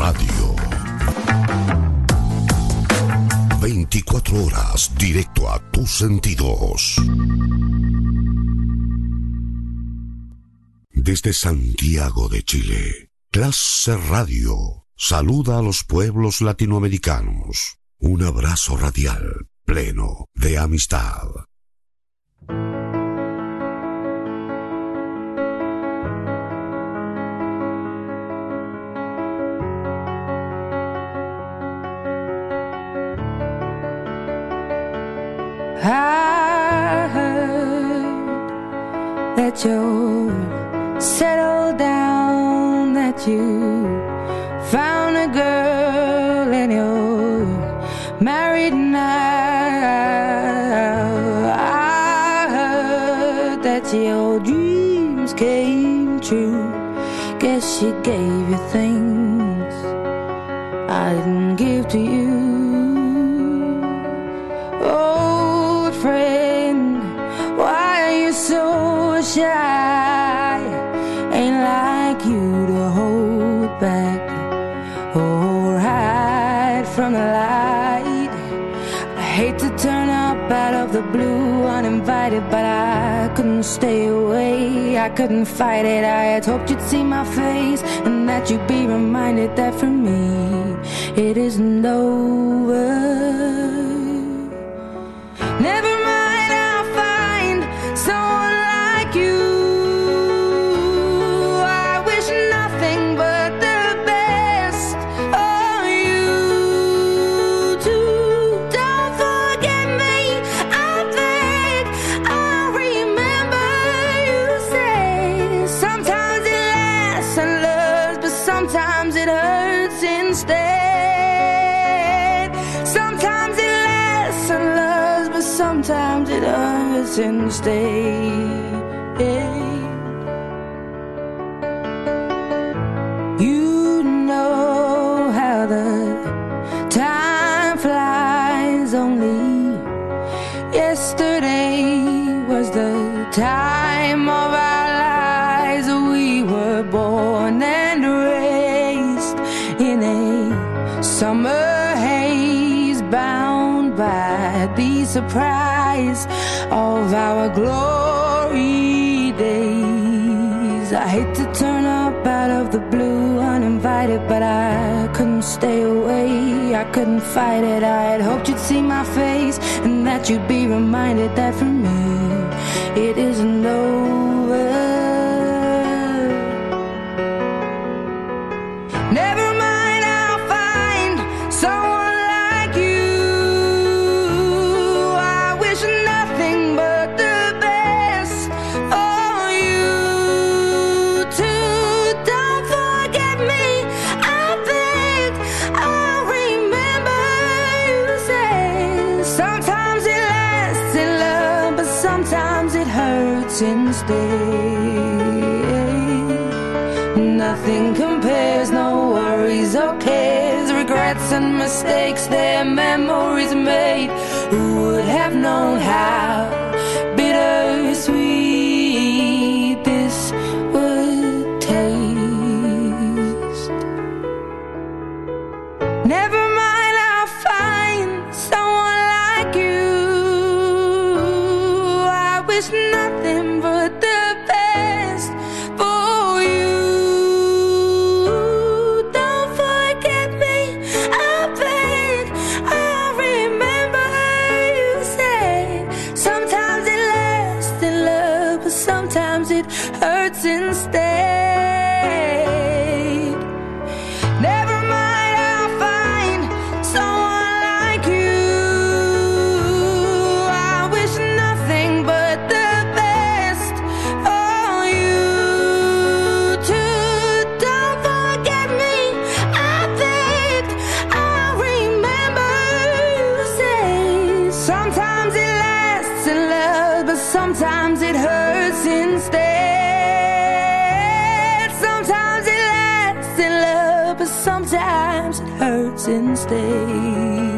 Radio. 24 horas directo a tus sentidos. Desde Santiago de Chile, Clase Radio saluda a los pueblos latinoamericanos. Un abrazo radial pleno de amistad. I heard that you're settled down, that you found a girl and you're married now. I heard that your dreams came true. Guess she gave you things I didn't give to you. Old friend, why are you so shy? Ain't like you to hold back or hide from the light. I hate to turn up out of the blue uninvited, but I couldn't stay away, I couldn't fight it. I had hoped you'd see my face and that you'd be reminded that for me it isn't over. Never mind, I'll find someone like you. I wish nothing but the best of you too. Don't forget me, I think I remember you say sometimes it lasts and loves, but sometimes it hurts instead. Sometimes it lasts and loves, but sometimes it hurts instead. You know how the time flies. Only yesterday was the time of our lives. We were born and raised in a summer haze, bound by the surprise of our glory days. I hate to turn up out of the blue uninvited, but I couldn't stay away, I couldn't fight it. I had hoped you'd see my face and that you'd be reminded that for me it isn't over. Never mind, I'll find someone like you. I wish nothing but the best for you too. Don't forget me, I think I remember you say sometimes it lasts in love, but sometimes it hurts instead. Nothing compares, no worries or cares, regrets and mistakes, their memories made. Who would have known how bittersweet this would taste? Never mind, I'll find someone like you. I wish nothing but the best for you. Don't forget me, I think I remember you say sometimes it lasts in love, but sometimes it hurts instead. Never mind, I'll find someone like you. I wish nothing but the best for you too. Don't forget me, I think I remember you say sometimes it lasts in love, but sometimes it hurts instead. Sometimes it lasts in love, but sometimes it hurts instead.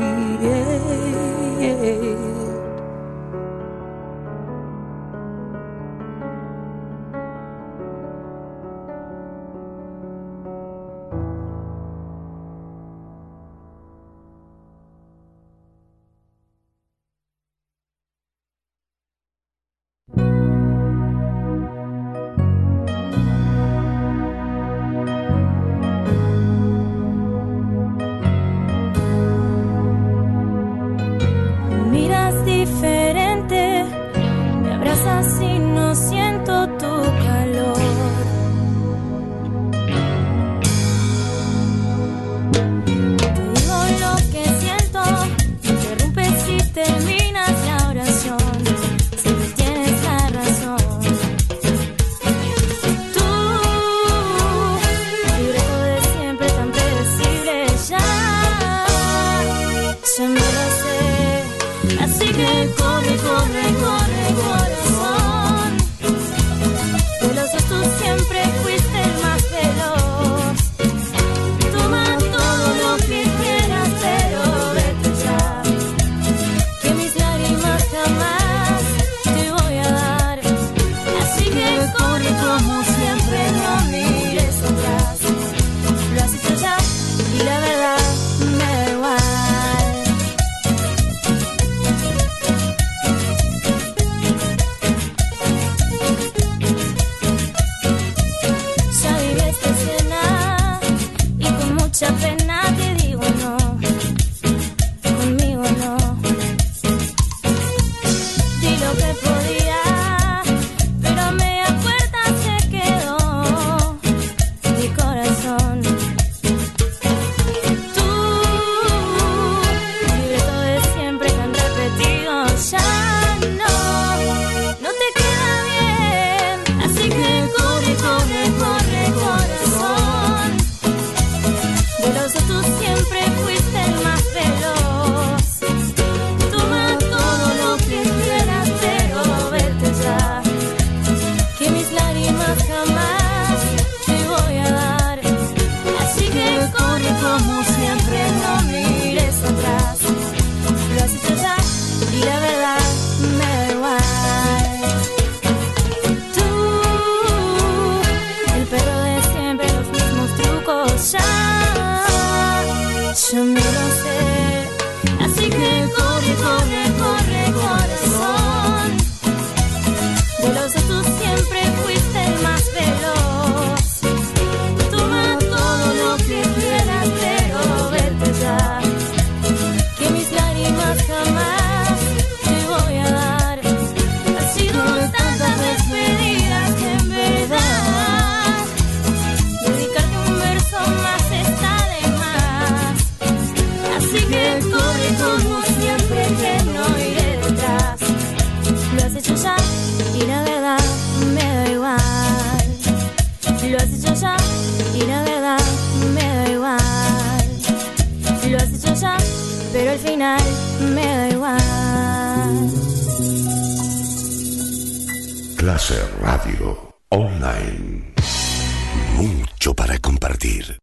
Clase Radio Online. Mucho para compartir.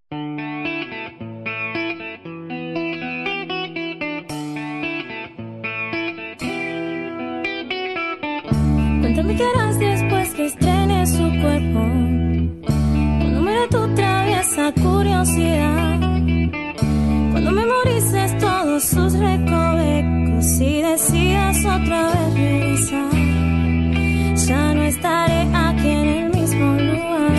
Cuéntame qué harás después que estrene su cuerpo. Cuando muera tu traviesa curiosidad. Cuando memorices todos sus recovecos y decidas otra vez regresar. Ya no estaré aquí en el mismo lugar.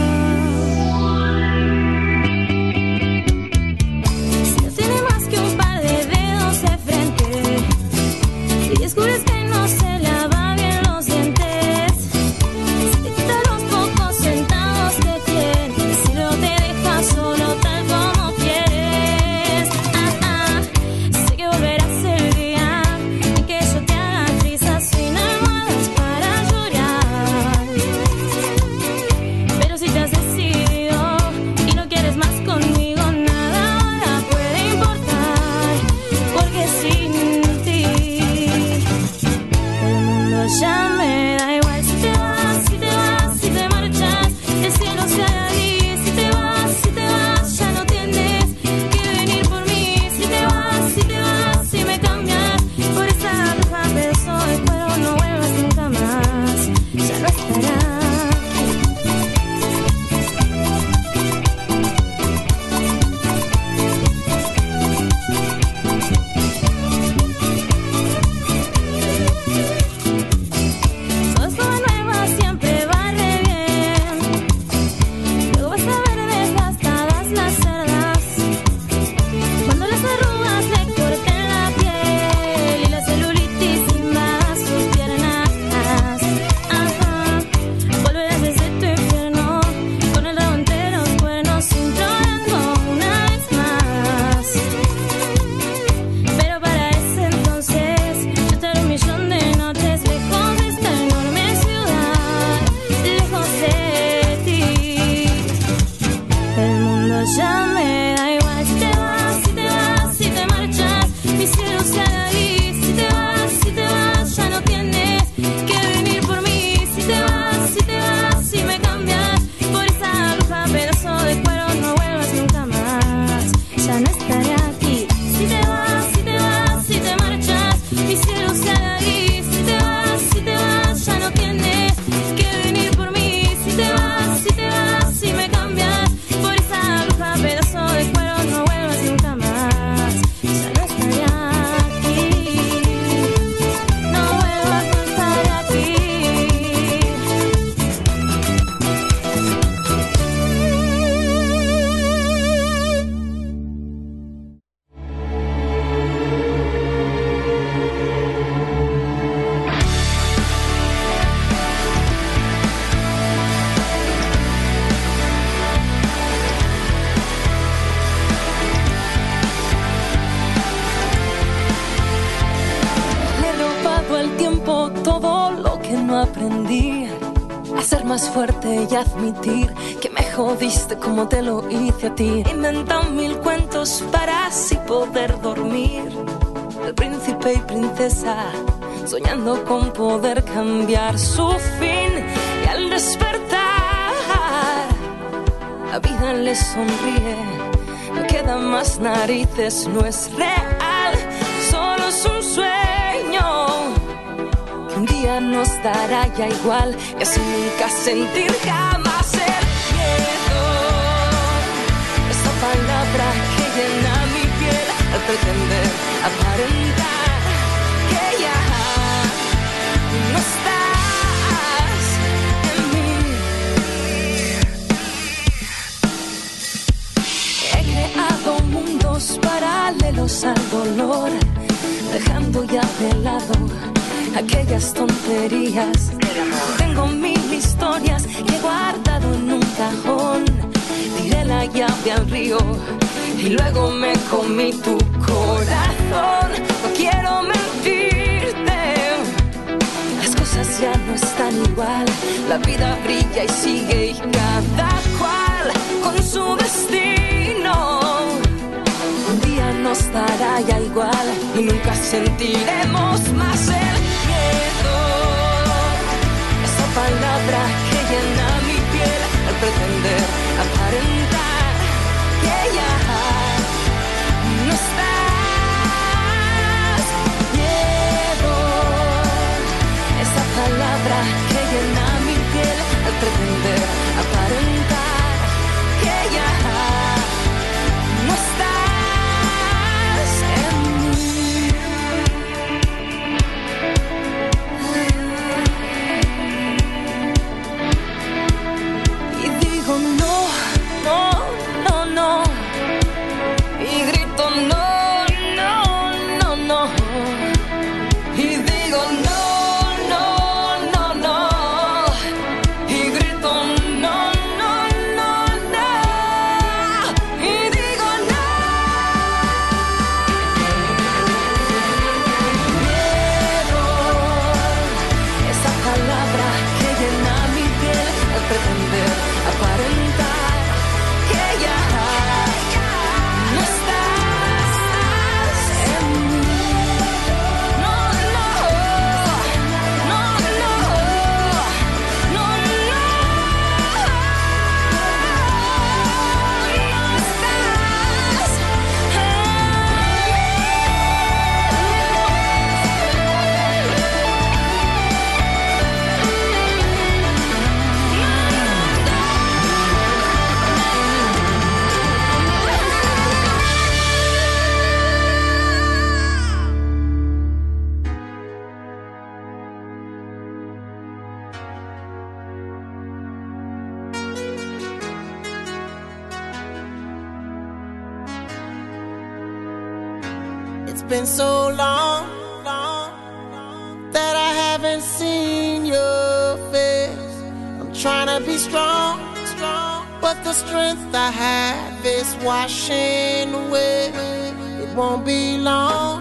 Si no tiene más que un par de dedos de frente y descubres que no se lava bien los dientes, si te quita los pocos centavos que tienes y luego te deja solo tal como quieres, sé que volverás el día en que yo te haga risas sin almohadas para llorar. Pero si te has decidido y no quieres más conmigo, nada ahora puede importar, porque sin ti el mundo ya me da igual. Si te vas, si te vas, si te marchas, el cielo se hará gris. Si te vas, ya no tienes que venir por mí. Si te vas, si me cambias por esa roja pedazo de cuero, no vuelvas nunca más, ya no estará. Todo es nueva, nueva, siempre va re bien. Luego vas a ver desgastadas las cerdas, cuando las arrugas le corten la piel y la celulitis invada sus piernas. Volverás desde tu infierno con el rabo entre los cuernos, implorando una vez más. Pero para ese entonces yo estaré un millón de noches lejos de esta enorme ciudad, lejos de ti. El mundo ya me da igual. Si te vas, si te vas, si te marchas, mi cielo se hará gris. Si te vas, ya no tienes que venir por mí. Si te vas, si me cambias por esa roja pedazo de cuero, no vuelvas nunca más, ya no estaré aquí. Si te vas, si te marchas, mi cielo se hará gris. Si te vas, ya no tienes que venir por mí. Si te vas, si me cambias por esa roja pedazo de cuero, no vuelvas nunca más, ya no estaré aquí. No vuelvas a estar aquí. Le he robado al tiempo todo lo que no aprendí, a ser más fuerte y admitir que me jodiste como te lo hice a ti. He inventado mil cuentos para así poder dormir, el príncipe y princesa soñando con poder cambiar su fin. Y al despertar la vida le sonríe, no queda más narices, no es real, solo es un sueño que un día nos dará ya igual, y así nunca sentir jamás el miedo. Esa palabra que llena mi piel al pretender aparentar que ya no estás en mí. He creado mundos paralelos al dolor, dejando ya de lado aquellas tonterías. Tengo mil historias que he guardado en un cajón, tiré la llave al río y luego me comí tu corazón. No quiero mentirte, las cosas ya no están igual, la vida brilla y sigue y cada cual con su destino. Un día nos dará ya igual y nunca sentiremos más el miedo. Esa palabra que llena mi piel al pretender aparentar que ya no estás. Miedo, esa palabra que llena mi piel al pretender aparentar que ya no estás en mí. Y digo no, no, no, no. Y grito no, no, no, no. Y digo no, no, no, no. Y grito no, no, no, no. Y digo no. Miedo, esa palabra que llena mi piel al pretender aparentar que ya no estás en mí. No, no, no, no, no estás It's been so long that I haven't seen your face. I'm trying to be strong, but the strength I have is washing away. It won't be long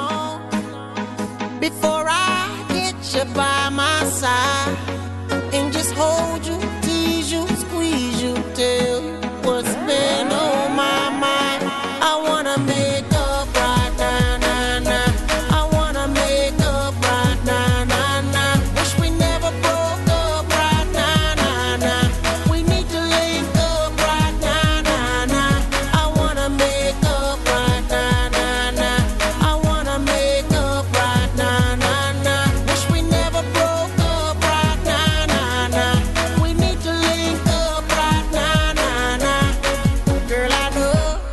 before I get you by my side and just hold you, tease you, squeeze you, tell you what's been on my mind. I wanna make up right now, now, now. I wanna make up right now, now, now. Wish we never broke up right now, now, now. We need to link up right now, now, now. I wanna make up right now, now, now. I wanna make up right now, now, now. Wish we never broke up right now, now, now. We need to link up right now, now, now. Girl, I know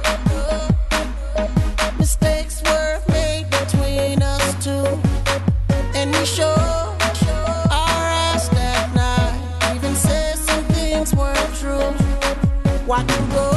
mistakes were made between us two, and we sure our ass that night. Even said some things weren't true. Watch you go,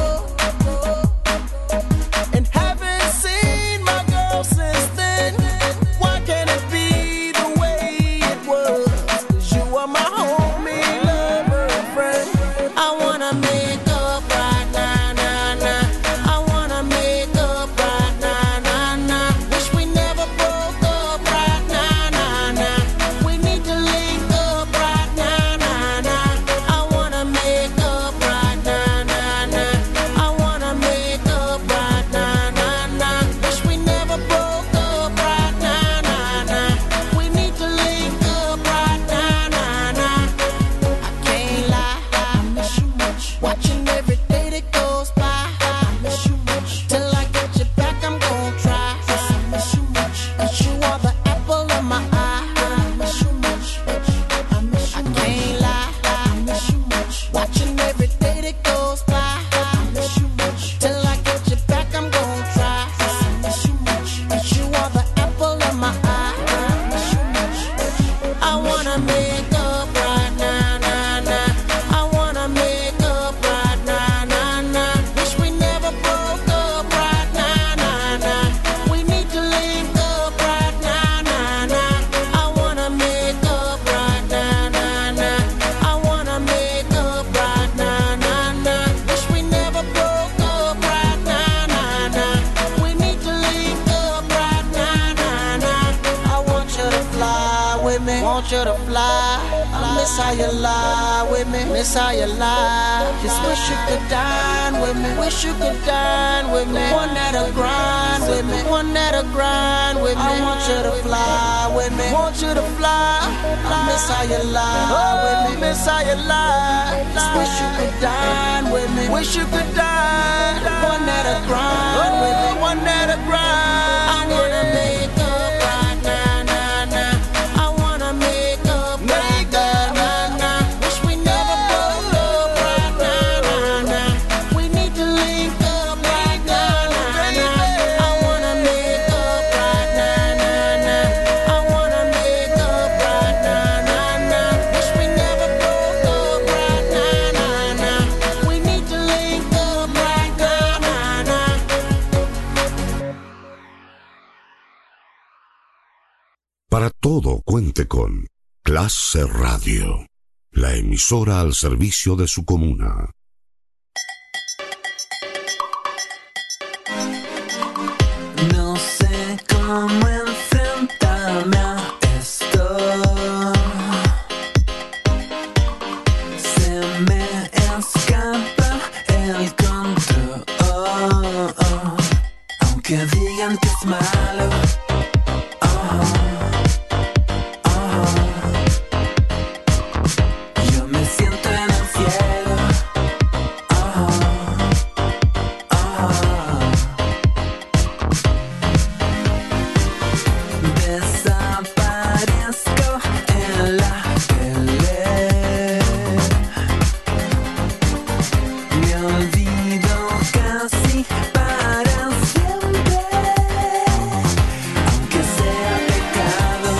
and haven't seen my girl since then. Why can't it be the way it was? 'Cause you are my homie, lover, and friend. I wanna make up right now, now, now. I wanna make up right now, now, now. Wish we never broke up right now, now, now. We need to link up right now, now, now. I wanna make up right now, now, now. I wanna make up right now, now, now. Wish we never broke up right now, now, now. We need to link up right now, now, now. I can't lie, I miss you much. Watching every day that goes by, I miss you much. Till I get you back, I'm gon' try. I miss you much. 'Cause you are the apple of my eye. I miss you much. I miss you. I can't lie, I miss you much. Watching every day that goes by, I miss you much. Till I get you back, I'm gon' try. I miss you much. 'Cause you are the apple of my eye. I miss you much. I wanna make up right now, now, now. I wanna make up right now, now, now. Wish we never broke up right now, now, now. We need to link up right now, now, now. I wanna make up right now, now, now. I wanna make up right now, now, now. Wish we never broke up right now, now, now. We need to link up right now, now, now. I want you to fly with me. Want you to fly miss how you lie with me, miss how you lie. Just wish you could dine with me, wish you could dine with me. One that'll grind with me, one that'll grind with me. I want you to fly with me, want you to fly. I miss how you lie with me, miss how you lie. Just wish you could dine with me, wish you could dine. One that'll grind with me, one that'll grind. I wanna make up right now, nah, nah. I wanna make up right now, nah, nah. Wish we never broke up right now, nah, nah. We need to link up right now, nah, nah. I wanna make up right now, nah, nah. I wanna make up right now, nah, nah. Wish we never broke up right now, nah, nah. We need to link up right now, nah, nah. Para todo cuente con Clase Radio, la emisora al servicio de su comuna. No sé cómo enfrentarme a esto. Se me escapa el control. Aunque digan que es malo. Yo me siento en el cielo. Desaparezco en la tele. Me olvido casi para siempre, aunque sea pecado.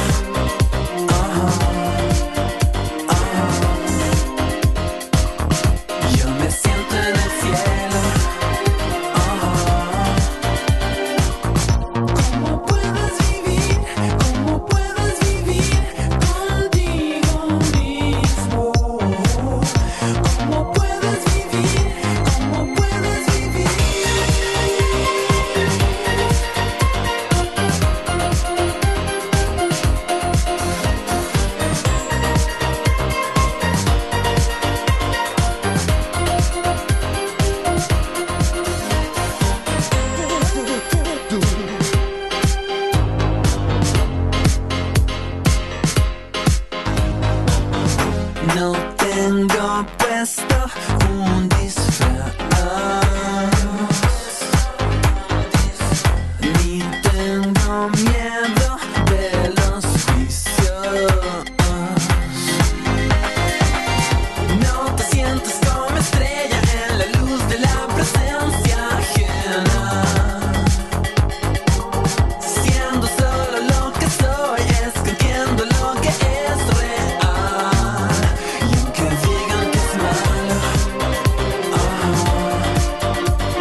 Yo me siento en el cielo. ¿Cómo puedes vivir? ¿Cómo puedes vivir contigo mismo? ¿Cómo puedes vivir? ¿Cómo puedes vivir? No tengo puesto un disfraz, ni tengo miedo de los juicios. No te sientes como estrella en la luz de la presencia ajena, siendo solo lo que soy, escondiendo lo que es real. Y aunque digan que es malo,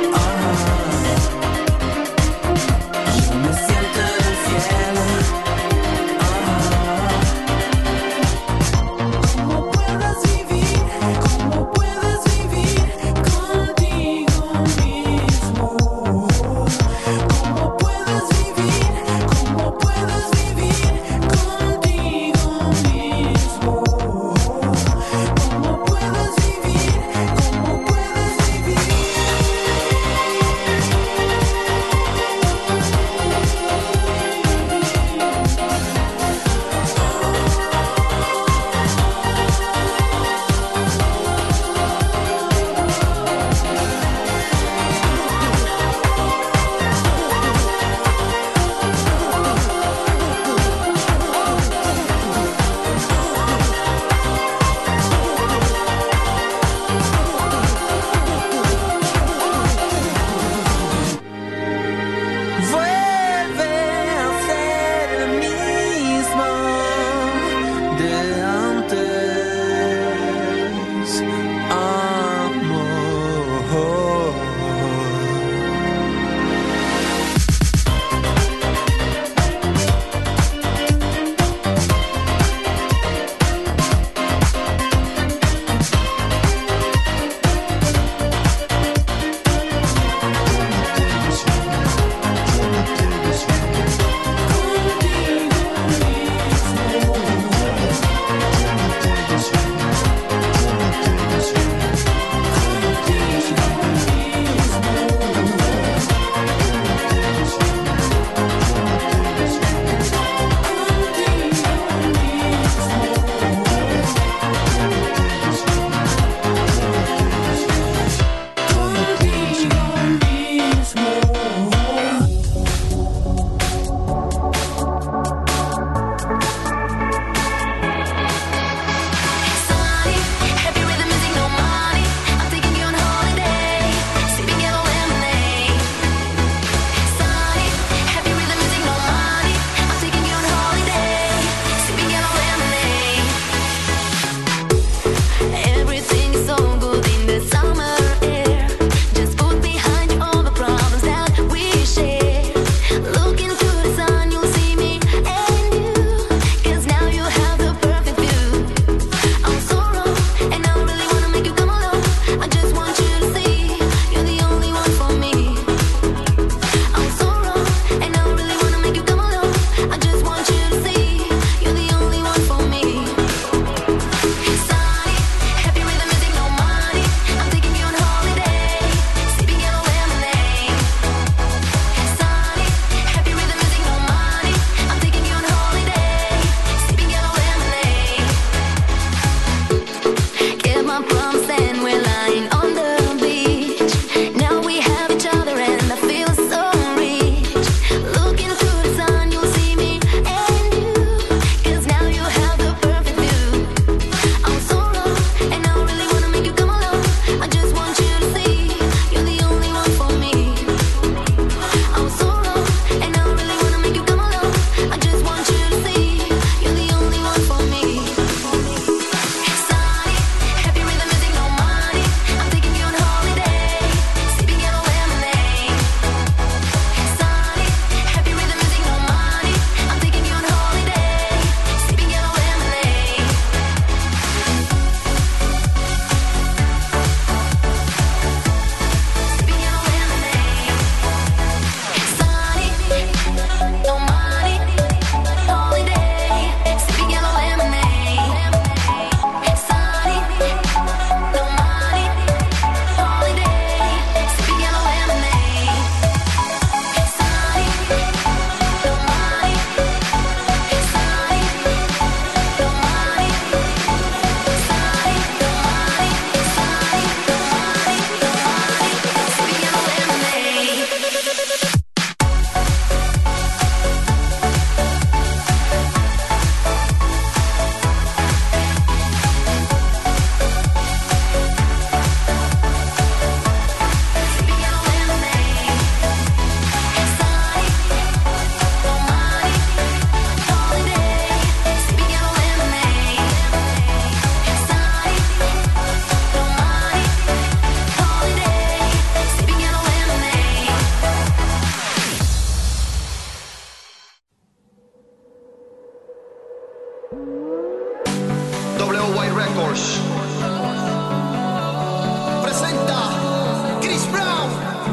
presenta Chris Brown,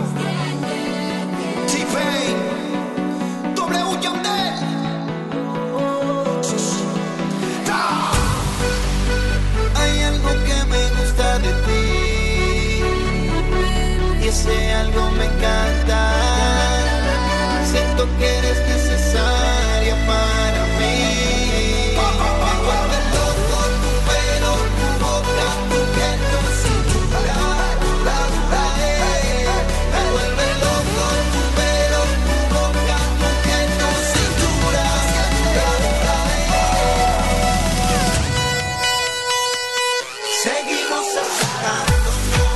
T-Pain, W Yandel. Hay algo que me gusta de ti y ese algo me encanta. Siento que eres necesaria para mí. Me vuelve loco tu pelo, tu boca, tu piel, tu cintura. Me vuelve loco tu pelo, tu boca, tu piel, tu cintura. Seguimos acercándonos.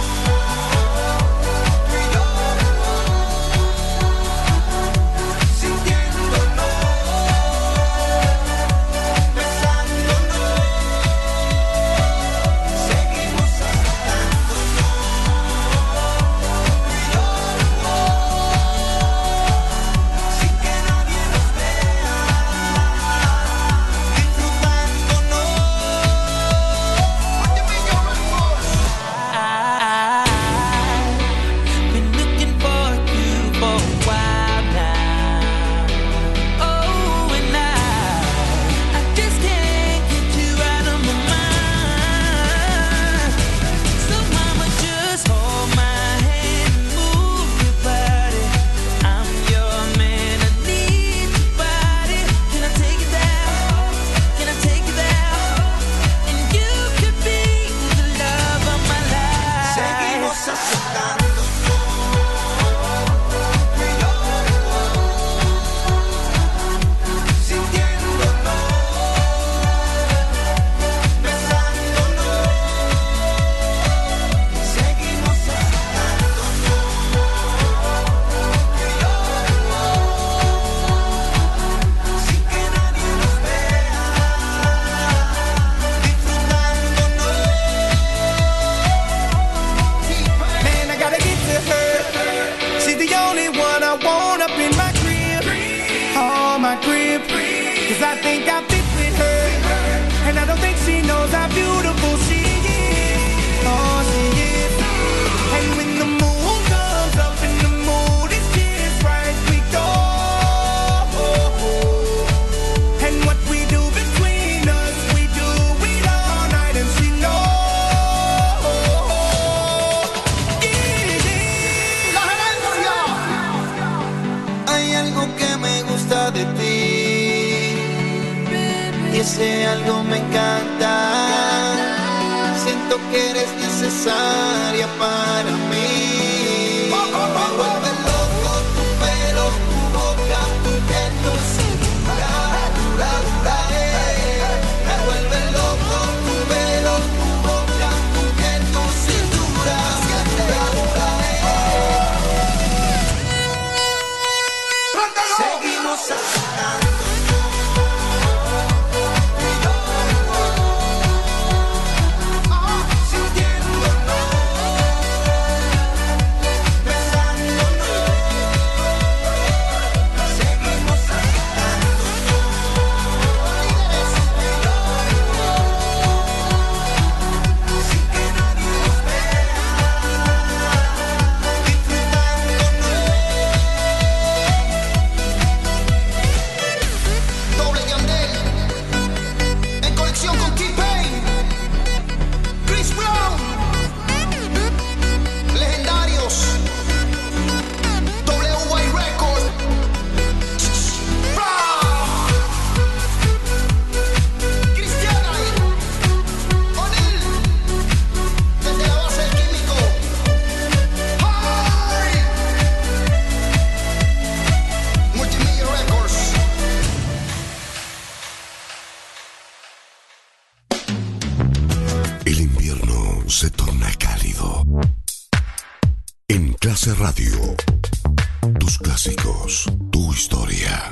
Algo me encanta. Siento que eres necesaria para mí. Me vuelve loco tu pelo, tu boca, tu piel, tu cintura. Me vuelve loco tu pelo, tu boca, tu piel, tu cintura. Seguimos acercando. Radio, tus clásicos, tu historia.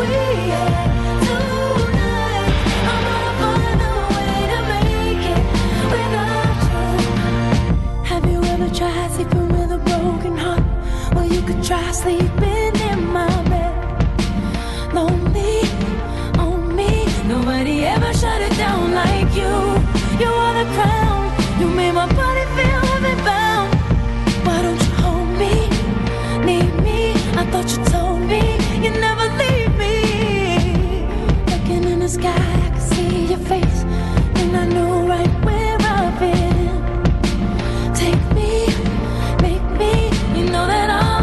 Try sleeping in my bed, lonely on me. Nobody ever shut it down like you. You are the crown. You made my body feel heavy bound. Why don't you hold me, need me? I thought you told me you'd never leave me. Looking in the sky, I could see your face, and I knew right where I've been. Take me, make me. You know that I'll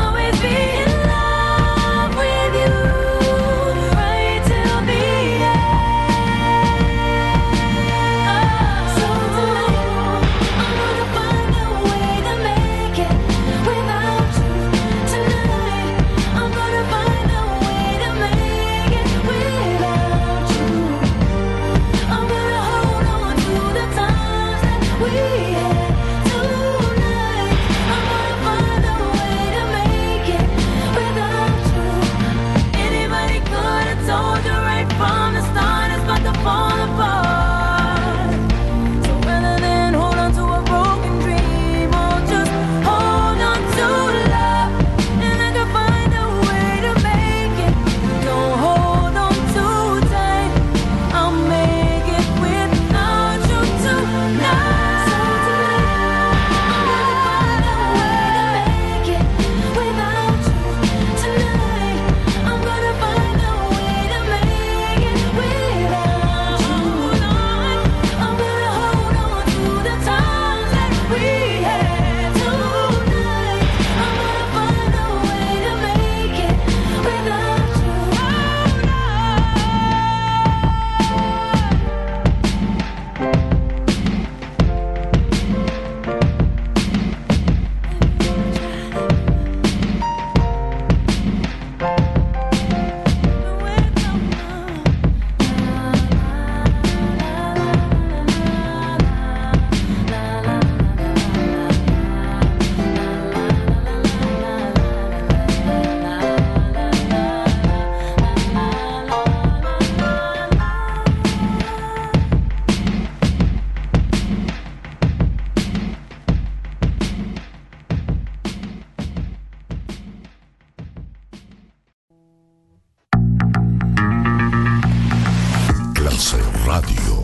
Radio.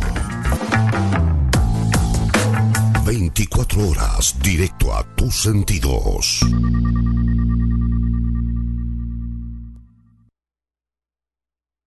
24 horas directo a tus sentidos.